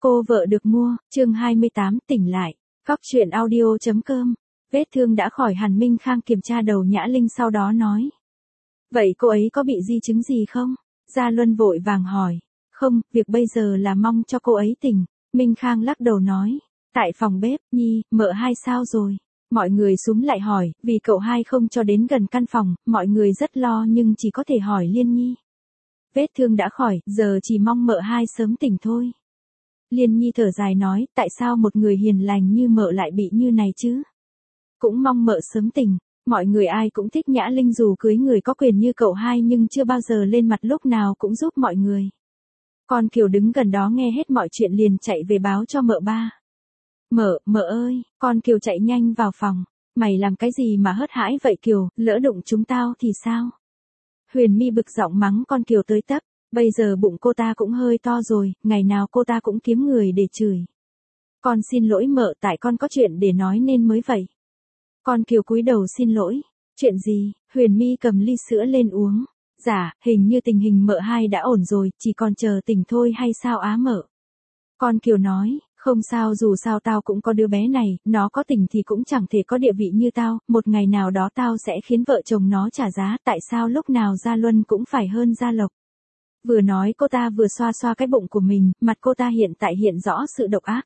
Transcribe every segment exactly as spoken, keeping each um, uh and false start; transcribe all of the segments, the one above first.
Cô vợ được mua, chương hai mươi tám tỉnh lại. Góc truyện audio chấm com. Vết thương đã khỏi hẳn. Minh Khang kiểm tra đầu Nhã Linh sau đó nói. Vậy cô ấy có bị di chứng gì không? Gia Luân vội vàng hỏi. Không, việc bây giờ là mong cho cô ấy tỉnh. Minh Khang lắc đầu nói. Tại phòng bếp, Nhi, mợ hai sao rồi? Mọi người xúm lại hỏi, vì cậu hai không cho đến gần căn phòng, mọi người rất lo nhưng chỉ có thể hỏi Liên Nhi. Vết thương đã khỏi, giờ chỉ mong mợ hai sớm tỉnh thôi. Liên Nhi thở dài nói, tại sao một người hiền lành như mợ lại bị như này chứ? Cũng mong mợ sớm tỉnh. Mọi người ai cũng thích Nhã Linh dù cưới người có quyền như cậu hai nhưng chưa bao giờ lên mặt lúc nào cũng giúp mọi người. Con Kiều đứng gần đó nghe hết mọi chuyện liền chạy về báo cho mợ ba. Mợ, mợ ơi, con Kiều chạy nhanh vào phòng. Mày làm cái gì mà hớt hãi vậy Kiều, lỡ đụng chúng tao thì sao? Huyền My bực giọng mắng con Kiều tới tấp. Bây giờ bụng cô ta cũng hơi to rồi, ngày nào cô ta cũng kiếm người để chửi. Con xin lỗi mợ, tại con có chuyện để nói nên mới vậy. Con Kiều cúi đầu xin lỗi. Chuyện gì? Huyền My cầm ly sữa lên uống. Dạ, hình như tình hình mợ hai đã ổn rồi, chỉ còn chờ tỉnh thôi hay sao á mợ? Con Kiều nói, không sao, dù sao tao cũng có đứa bé này, nó có tỉnh thì cũng chẳng thể có địa vị như tao, một ngày nào đó tao sẽ khiến vợ chồng nó trả giá, tại sao lúc nào Gia Luân cũng phải hơn Gia Lộc. Vừa nói cô ta vừa xoa xoa cái bụng của mình, mặt cô ta hiện tại hiện rõ sự độc ác.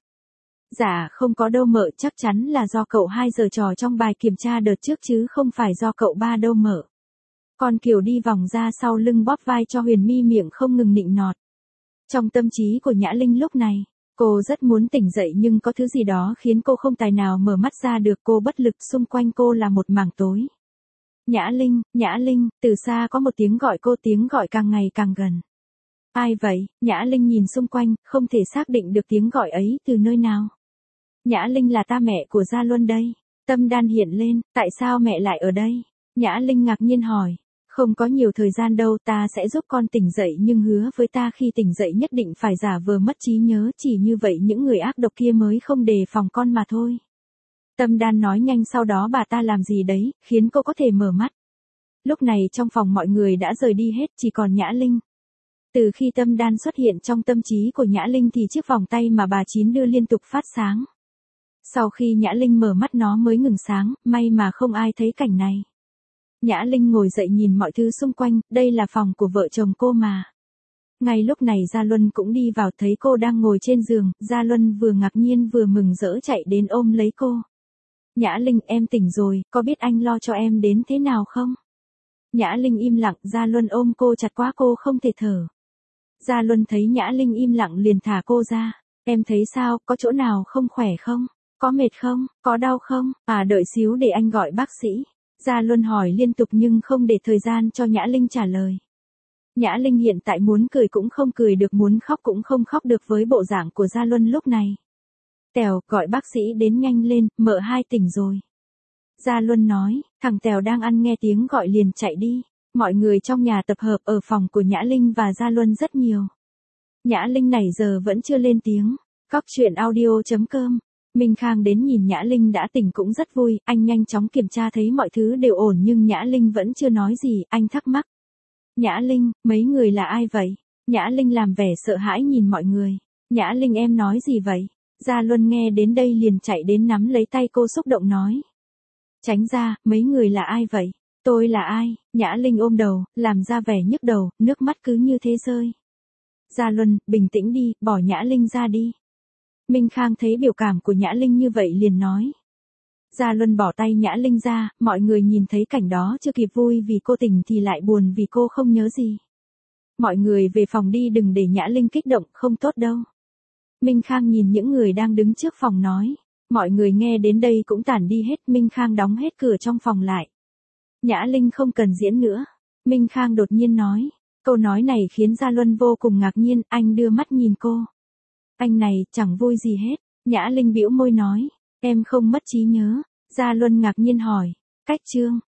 Dạ không có đâu mợ, chắc chắn là do cậu hai giờ trò trong bài kiểm tra đợt trước chứ không phải do cậu ba đâu mợ. Con Kiều đi vòng ra sau lưng bóp vai cho Huyền My, miệng không ngừng nịnh nọt. Trong tâm trí của Nhã Linh lúc này, cô rất muốn tỉnh dậy nhưng có thứ gì đó khiến cô không tài nào mở mắt ra được, cô bất lực, xung quanh cô là một mảng tối. Nhã Linh, Nhã Linh, từ xa có một tiếng gọi cô, tiếng gọi càng ngày càng gần. Ai vậy? Nhã Linh nhìn xung quanh, không thể xác định được tiếng gọi ấy từ nơi nào. Nhã Linh, là ta, mẹ của Gia Luân đây. Tâm Đan hiện lên, tại sao mẹ lại ở đây? Nhã Linh ngạc nhiên hỏi. Không có nhiều thời gian đâu, ta sẽ giúp con tỉnh dậy nhưng hứa với ta khi tỉnh dậy nhất định phải giả vờ mất trí nhớ, chỉ như vậy những người ác độc kia mới không đề phòng con mà thôi. Tâm Đan nói nhanh, sau đó bà ta làm gì đấy, khiến cô có thể mở mắt. Lúc này trong phòng mọi người đã rời đi hết, chỉ còn Nhã Linh. Từ khi Tâm Đan xuất hiện trong tâm trí của Nhã Linh thì chiếc vòng tay mà bà Chín đưa liên tục phát sáng. Sau khi Nhã Linh mở mắt nó mới ngừng sáng, may mà không ai thấy cảnh này. Nhã Linh ngồi dậy nhìn mọi thứ xung quanh, đây là phòng của vợ chồng cô mà. Ngay lúc này Gia Luân cũng đi vào, thấy cô đang ngồi trên giường, Gia Luân vừa ngạc nhiên vừa mừng rỡ chạy đến ôm lấy cô. Nhã Linh, em tỉnh rồi, có biết anh lo cho em đến thế nào không? Nhã Linh im lặng, Gia Luân ôm cô chặt quá cô không thể thở. Gia Luân thấy Nhã Linh im lặng liền thả cô ra. Em thấy sao, có chỗ nào không khỏe không? Có mệt không? Có đau không? À đợi xíu để anh gọi bác sĩ. Gia Luân hỏi liên tục nhưng không để thời gian cho Nhã Linh trả lời. Nhã Linh hiện tại muốn cười cũng không cười được, muốn khóc cũng không khóc được với bộ dạng của Gia Luân lúc này. Tèo, gọi bác sĩ đến nhanh lên, mợ hai tỉnh rồi. Gia Luân nói, thằng Tèo đang ăn nghe tiếng gọi liền chạy đi. Mọi người trong nhà tập hợp ở phòng của Nhã Linh và Gia Luân rất nhiều. Nhã Linh này giờ vẫn chưa lên tiếng. Góc truyện audio chấm com. Minh Khang đến nhìn Nhã Linh đã tỉnh cũng rất vui, anh nhanh chóng kiểm tra thấy mọi thứ đều ổn nhưng Nhã Linh vẫn chưa nói gì, anh thắc mắc. Nhã Linh, mấy người là ai vậy? Nhã Linh làm vẻ sợ hãi nhìn mọi người. Nhã Linh, em nói gì vậy? Gia Luân nghe đến đây liền chạy đến nắm lấy tay cô xúc động nói. Tránh ra, mấy người là ai vậy? Tôi là ai? Nhã Linh ôm đầu, làm ra vẻ nhức đầu, nước mắt cứ như thế rơi. Gia Luân, bình tĩnh đi, bỏ Nhã Linh ra đi. Minh Khang thấy biểu cảm của Nhã Linh như vậy liền nói. Gia Luân bỏ tay Nhã Linh ra, mọi người nhìn thấy cảnh đó chưa kịp vui vì cô tỉnh thì lại buồn vì cô không nhớ gì. Mọi người về phòng đi, đừng để Nhã Linh kích động, không tốt đâu. Minh Khang nhìn những người đang đứng trước phòng nói. Mọi người nghe đến đây cũng tản đi hết, Minh Khang đóng hết cửa trong phòng lại. Nhã Linh không cần diễn nữa. Minh Khang đột nhiên nói. Câu nói này khiến Gia Luân vô cùng ngạc nhiên, anh đưa mắt nhìn cô. Anh này, chẳng vui gì hết. Nhã Linh bĩu môi nói. Em không mất trí nhớ. Gia Luân ngạc nhiên hỏi. Cách chương.